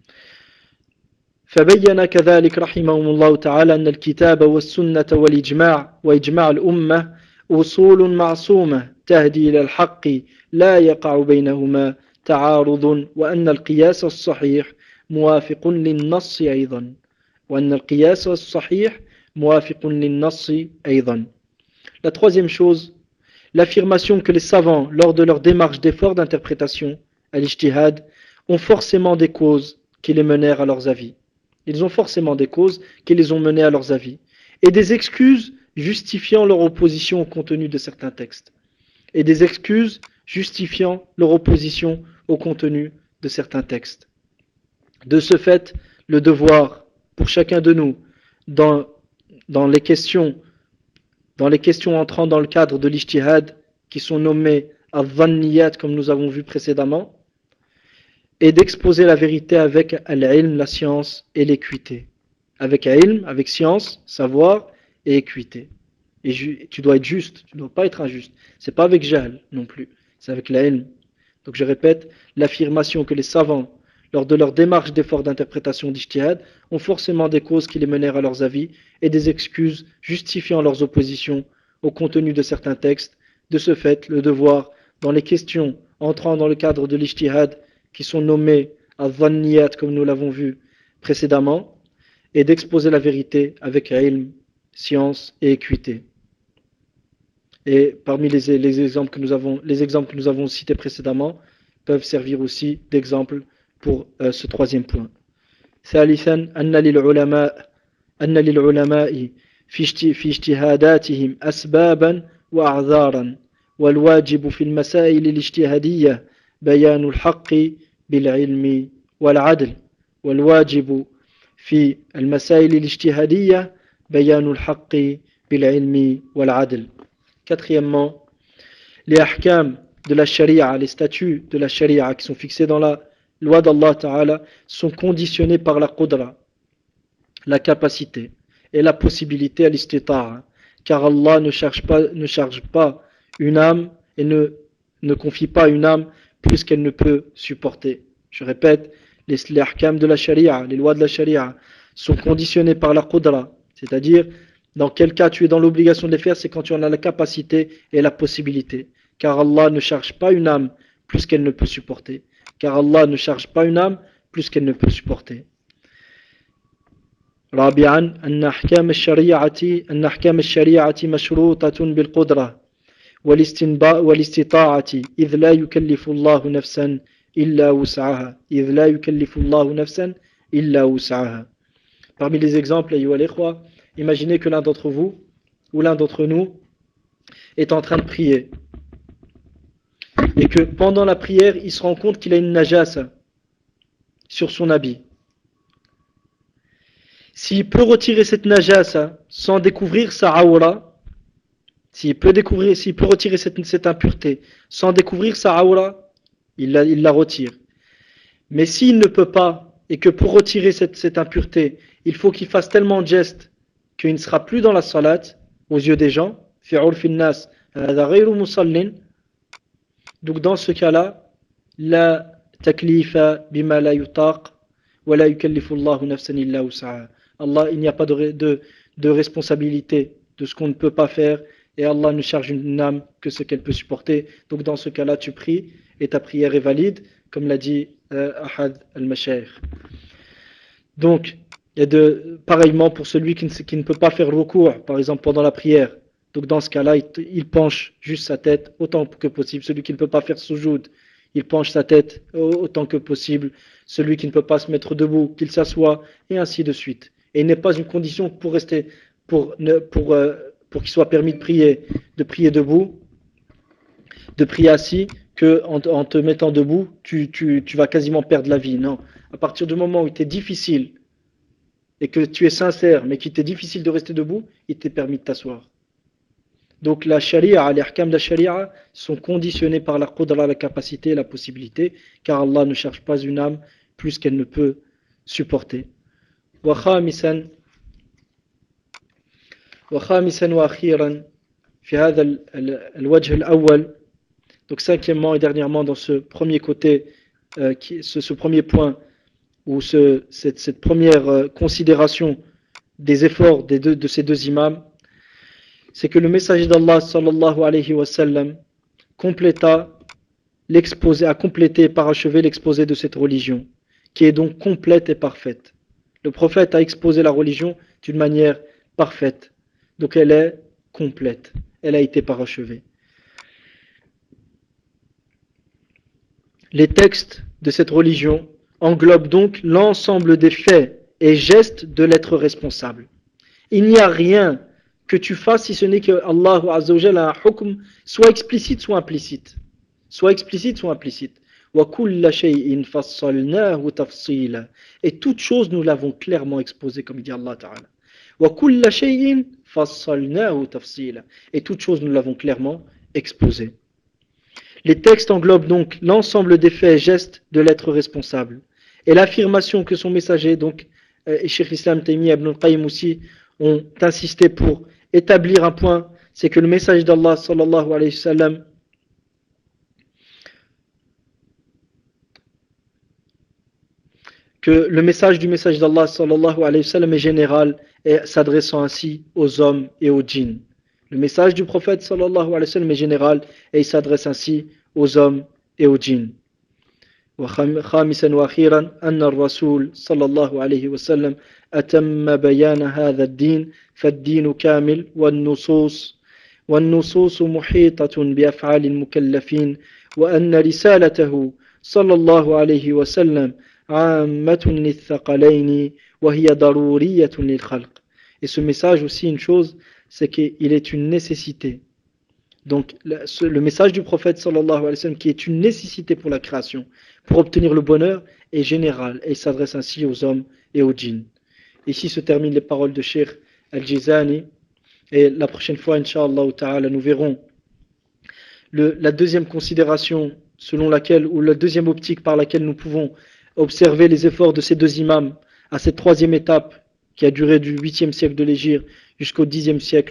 Speaker 2: فبين كذلك رحمهم الله تعالى أن الكتاب والسنة والإجماع وإجماع الأمة أصول معصومة تهدي إلى الحق لا يقع بينهما تعارض وأن القياس الصحيح موافق للنص أيضا وأن القياس الصحيح موافق للنص أيضا. La troisième chose, l'affirmation que les savants, lors de leur démarche d'effort d'interprétation, à l'ijtihad, ont forcément des causes qui les menèrent à leurs avis. Ils ont forcément des causes qui les ont menés à leurs avis. Et des excuses justifiant leur opposition au contenu de certains textes. Et des excuses justifiant leur opposition au contenu de certains textes. De ce fait, le devoir pour chacun de nous, dans, dans, les questions, dans les questions entrant dans le cadre de l'ijtihad, qui sont nommées al-dhanniyat, comme nous avons vu précédemment, est d'exposer la vérité avec al-ilm, la science et l'équité. Avec ilm, avec science, savoir et équité. Et ju- tu dois être juste, tu ne dois pas être injuste. C'est pas avec jahl non plus, c'est avec l'ilm. Donc je répète, l'affirmation que les savants, lors de leur démarche d'effort d'interprétation d'ijtihad, ont forcément des causes qui les menèrent à leurs avis et des excuses justifiant leurs oppositions au contenu de certains textes. De ce fait, le devoir, dans les questions entrant dans le cadre de l'ijtihad, qui sont nommées al-dhanniyat, comme nous l'avons vu précédemment, est d'exposer la vérité avec ilm, science et équité. Et parmi les, les, exemples que nous avons, les exemples que nous avons cités précédemment peuvent servir aussi d'exemple pour euh, ce troisième point. ثالثا أن للعلماء أن للعلماء في في اجتهاداتهم أسبابا وأعذارا والواجب في المسائل الاجتهادية بيان الحق بالعلم والعدل والواجب في المسائل الاجتهادية بيان الحق بالعلم والعدل. Quatrièmement, les ahkam de la sharia, les statuts de la sharia qui sont fixés dans la loi d'Allah Ta'ala sont conditionnés par la qudra, la capacité et la possibilité à l'istita'a, car Allah ne charge pas, ne charge pas une âme et ne ne confie pas à une âme plus qu'elle ne peut supporter. Je répète, les, les ahkam de la sharia, les lois de la sharia sont conditionnées par la qudra, c'est-à-dire dans quel cas tu es dans l'obligation de les faire, c'est quand tu en as la capacité et la possibilité. Car Allah ne charge pas une âme plus qu'elle ne peut supporter. Car Allah ne charge pas une âme plus qu'elle ne peut supporter. رابعا أن أحكام الشريعة أن أحكام الشريعة مشروطة بالقدرة والاستطاعة إذ لا يكلف الله نفسا إلا وسعها إذ لا يكلف الله نفسا إلا وسعها. Parmi les exemples, imaginez que l'un d'entre vous ou l'un d'entre nous est en train de prier et que pendant la prière, il se rend compte qu'il a une najasa sur son habit. S'il peut retirer cette najasa sans découvrir sa aura, s'il peut, découvrir, s'il peut retirer cette, cette impureté sans découvrir sa aura, il la, il la retire. Mais s'il ne peut pas, et que pour retirer cette, cette impureté, il faut qu'il fasse tellement de gestes qu'il ne sera plus dans la salat aux yeux des gens, donc dans ce cas-là, la taklifa bima la yutaq wa la yukallifu Allahu nafsan illa wus'aha. Allah, il n'y a pas de, de, de responsabilité de ce qu'on ne peut pas faire, et Allah ne charge une âme que ce qu'elle peut supporter. Donc dans ce cas-là, tu pries et ta prière est valide, comme l'a dit euh, Ahad al-Mashayikh. Donc, il y a de, pareillement pour celui qui ne, qui ne peut pas faire recours, par exemple pendant la prière. Donc dans ce cas-là, il, il penche juste sa tête autant que possible. Celui qui ne peut pas faire sujoud, il penche sa tête autant que possible. Celui qui ne peut pas se mettre debout, qu'il s'assoie, et ainsi de suite. Et il n'est pas une condition pour rester, pour, pour, euh, pour qu'il soit permis de prier, de prier debout, de prier assis, que en, en te mettant debout, tu, tu, tu vas quasiment perdre la vie. Non. À partir du moment où il t'est difficile, et que tu es sincère, mais qu'il t'est difficile de rester debout, il t'est permis de t'asseoir. Donc la sharia, les ahkam de la sharia sont conditionnés par la qudra, la capacité et la possibilité, car Allah ne cherche pas une âme plus qu'elle ne peut supporter. وخامسا وخامسا وأخيرا في هذا الوجه الأول. Donc cinquièmement et dernièrement dans ce premier côté, euh, qui, ce, ce premier point ou ce, cette, cette première euh, considération des efforts des deux, de ces deux imams, c'est que le messager d'Allah sallallahu alayhi wa sallam compléta l'exposé, a complété et parachevé l'exposé de cette religion, qui est donc complète et parfaite. Le prophète a exposé la religion d'une manière parfaite, donc elle est complète, elle a été parachevée. Les textes de cette religion englobent donc l'ensemble des faits et gestes de l'être responsable. Il n'y a rien que tu fasses si ce n'est que Allah Azza wa Jalla a un hukm, soit explicite, soit implicite. Soit explicite, soit implicite. Et toute chose nous l'avons clairement exposé, comme dit Allah Ta'ala. Et toute chose nous l'avons clairement exposé. Les textes englobent donc l'ensemble des faits et gestes de l'être responsable. Et l'affirmation que son messager, donc, et Cheikh Islam Taymi et Ibn al-Qayyim aussi, ont insisté pour établir un point, c'est que le message d'Allah sallallahu alayhi wa sallam que le message du message d'Allah sallallahu alayhi wa sallam est général et s'adressant ainsi aux hommes et aux djinns. Le message du prophète sallallahu alayhi wa sallam est général et il s'adresse ainsi aux hommes et aux djinns. وخامسا وأخيرا أن الرسول صلى الله عليه وسلم أتم بيان هذا الدين فالدين كامل والنصوص والنصوص محيطة بأفعال المكلفين وأن رسالته صلى الله عليه وسلم عامة للثقلين وهي ضرورية للخلق. Et ce message aussi, une chose, c'est qu'il est une nécessité. Donc le, le message du prophète sallallahu alayhi wa sallam, qui est une nécessité pour la création, pour obtenir le bonheur, est général et il s'adresse ainsi aux hommes et aux djinns. Ici se terminent les paroles de Cheikh Al-Jizani, et la prochaine fois, Inch'Allah ta'ala, nous verrons le, la deuxième considération selon laquelle, ou la deuxième optique par laquelle nous pouvons observer les efforts de ces deux imams à cette troisième étape qui a duré du huitième siècle de l'Hégire jusqu'au dixième siècle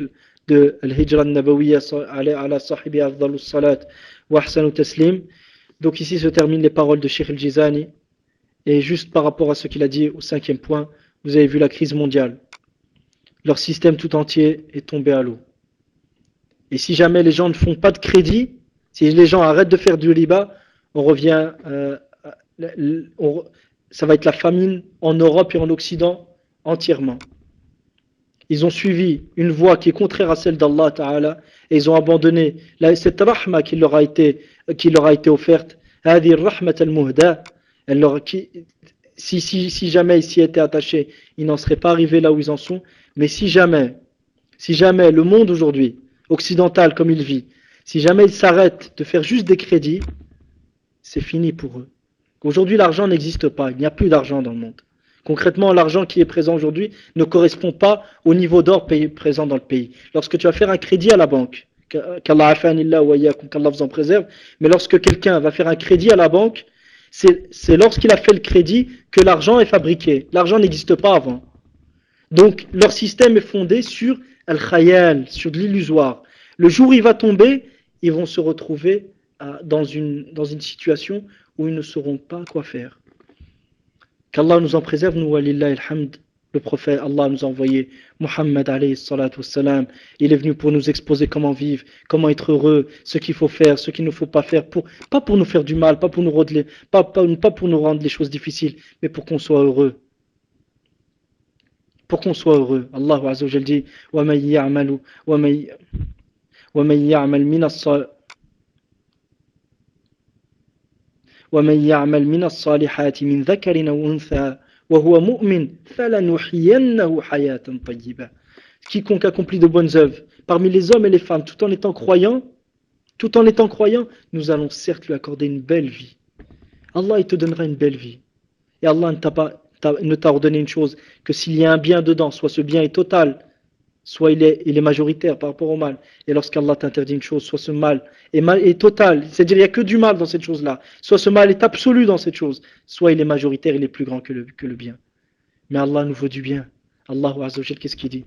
Speaker 2: de Al-Hijra al-Nabawiyya ala sahibi afdalus salat wa ahsanu taslim. Donc ici se terminent les paroles de Cheikh al-Jizani. Et juste par rapport à ce qu'il a dit au cinquième point, vous avez vu la crise mondiale. Leur système tout entier est tombé à l'eau. Et si jamais les gens ne font pas de crédit, si les gens arrêtent de faire du riba, on revient, euh, on, ça va être la famine en Europe et en Occident entièrement. Ils ont suivi une voie qui est contraire à celle d'Allah Ta'ala et ils ont abandonné la, cette rahma qui leur a été, qui leur a été offerte. هذه الرحمة المهداة. Elle leur, qui, si, si, si jamais ils s'y étaient attachés, ils n'en seraient pas arrivés là où ils en sont. Mais si jamais, si jamais le monde aujourd'hui, occidental comme il vit, si jamais il s'arrête de faire juste des crédits, c'est fini pour eux. Aujourd'hui, l'argent n'existe pas, il n'y a plus d'argent dans le monde. Concrètement, l'argent qui est présent aujourd'hui ne correspond pas au niveau d'or présent dans le pays. Lorsque tu vas faire un crédit à la banque, qu'Allah vous en préserve, mais lorsque quelqu'un va faire un crédit à la banque, c'est lorsqu'il a fait le crédit que l'argent est fabriqué. L'argent n'existe pas avant. Donc, leur système est fondé sur al-khayal, sur de l'illusoire. Le jour où il va tomber, ils vont se retrouver dans une, dans une situation où ils ne sauront pas quoi faire. Qu'Allah nous en préserve, nous, walillahi alhamd. Le prophète, Allah nous a envoyé Muhammad alayhi salatu wassalam. Il est venu pour nous exposer comment vivre, comment être heureux, ce qu'il faut faire, ce qu'il ne faut pas faire, pour, pas pour nous faire du mal, pas pour nous rendre les, pas, pas, pas pour nous rendre les choses difficiles, mais pour qu'on soit heureux. Pour qu'on soit heureux. Allah Azza wa Jalla dit wa man ya'malu wa man wa man ya'mal min as-salih wa man ya'mal min as-salihati min dhakarin aw untha wa huwa mu'min falanuhyiyannahu hayatan tayyiba. Quiconque accomplit de bonnes œuvres parmi les hommes et les femmes tout en étant croyant, tout en étant croyant, nous allons certes lui accorder une belle vie. Allah il te donnera une belle vie. Et Allah ne t'a pas ne t'a ordonné une chose, que s'il y a un bien dedans, soit ce bien est total, soit il est, il est majoritaire par rapport au mal. Et lorsqu'Allah t'interdit une chose, soit ce mal est, mal, est total, c'est-à-dire il n'y a que du mal dans cette chose-là, soit ce mal est absolu dans cette chose, soit il est majoritaire, il est plus grand que le, que le bien. Mais Allah nous veut du bien. Allah Azza wa Jalla, qu'est-ce qu'il dit?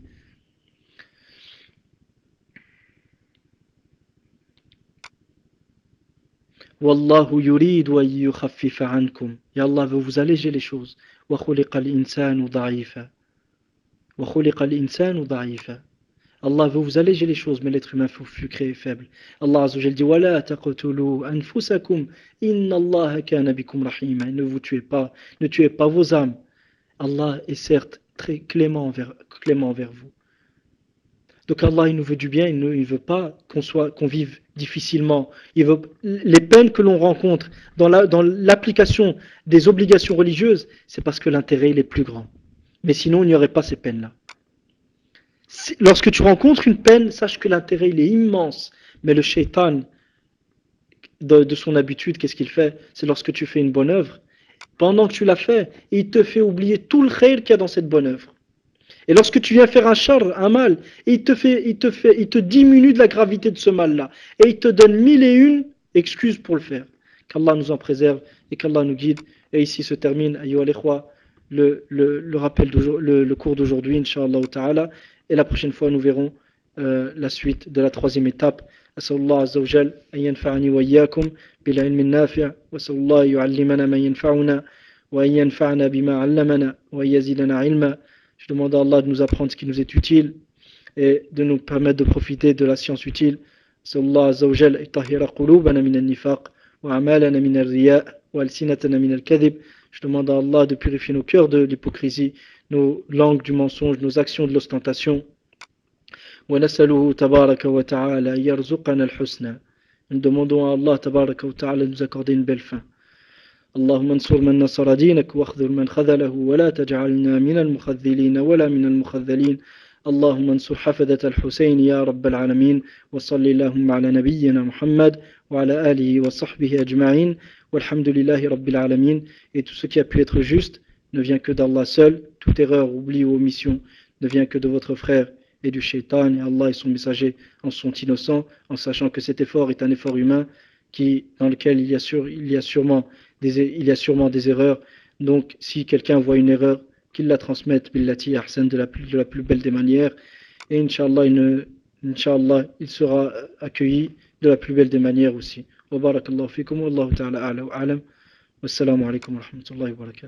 Speaker 2: Wallahu yuridu an yukhaffifa ankum. Et Allah veut vous alléger les choses. Wa khuliqa al-insanu da'ifa. Wa khuliqa al-insanu da'ifa. Allah veut vous alléger les choses, mais l'être humain fut créé faible. Allah Azza wa Jalla dit Wala taqtulu anfusakum inna Allaha kana bikum rahima. Ne vous tuez pas, ne tuez pas vos âmes. Allah est certes très clément envers, clément envers vous. Donc Allah il nous veut du bien, il ne il veut pas qu'on soit, qu'on vive difficilement. Il veut, les peines que l'on rencontre dans la, dans l'application des obligations religieuses, c'est parce que l'intérêt il est plus grand. Mais sinon il n'y aurait pas ces peines-là. Si, lorsque tu rencontres une peine, sache que l'intérêt il est immense. Mais le shaitan, de, de son habitude, qu'est-ce qu'il fait? C'est lorsque tu fais une bonne œuvre, pendant que tu l'as fait, il te fait oublier tout le khayr qu'il y a dans cette bonne œuvre. Et lorsque tu viens faire un char, un mal, il te fait, il te fait, il te diminue de la gravité de ce mal-là. Et il te donne mille et une excuses pour le faire. Qu'Allah nous en préserve et qu'Allah nous guide. Et ici se termine, ayyuha al-ikhwa, le, le, le rappel, le, le cours d'aujourd'hui, Inch'Allah ta'ala. Et la prochaine fois, nous verrons euh, la suite de la troisième étape. As'alullah azza wa jal, an yanfa'ani wa iyyakum bil ilmi nafi' wa sallallahu yu'allimana ma yanfa'una wa an yanfa'ana bima 'allamana wa yazidana 'ilma. Je demande à Allah de nous apprendre ce qui nous est utile et de nous permettre de profiter de la science utile. Sallallahu azza wa jal itahhira qulubana min an-nifaq wa a'malana min ar-riya' wa alsinatana min al-kadhib. Je demande à Allah de purifier nos cœurs de l'hypocrisie, nos langues du mensonge, nos actions de l'ostentation. Wa nas'aluhu tabaraka wa ta'ala yarzuqana al-husna. Nous demandons à Allah tabaraka wa ta'ala de nous accorder une belle fin. اللهم انصر من نصر دينك واخذل من خذله ولا تجعلنا من المخذلين ولا من المخذلين اللهم انصر حفظة الحسين يا رب العالمين وصل اللهم على نبينا محمد وعلى آله وصحبه أجمعين والحمد لله رب العالمين. Et tout ce qui a pu être juste ne vient que d'Allah seul. Toute erreur, oubli ou omission ne vient que de votre frère et du shaitan. Et Allah et son messager en sont innocents, en sachant que cet effort est un effort humain qui, dans lequel il y a, sur, il y a sûrement Des, il y a sûrement des erreurs. Donc si quelqu'un voit une erreur, qu'il la transmette billati ahsan, de la plus, de la plus belle des manières. Et Inch'Allah il ne Inch'Allah, il sera accueilli de la plus belle des manières aussi. Wa barakallahu fikum, wa Allahu ta'ala a'la wa a'lam. Wassalamu alaikum wa rahmatullahi wa barakatuh.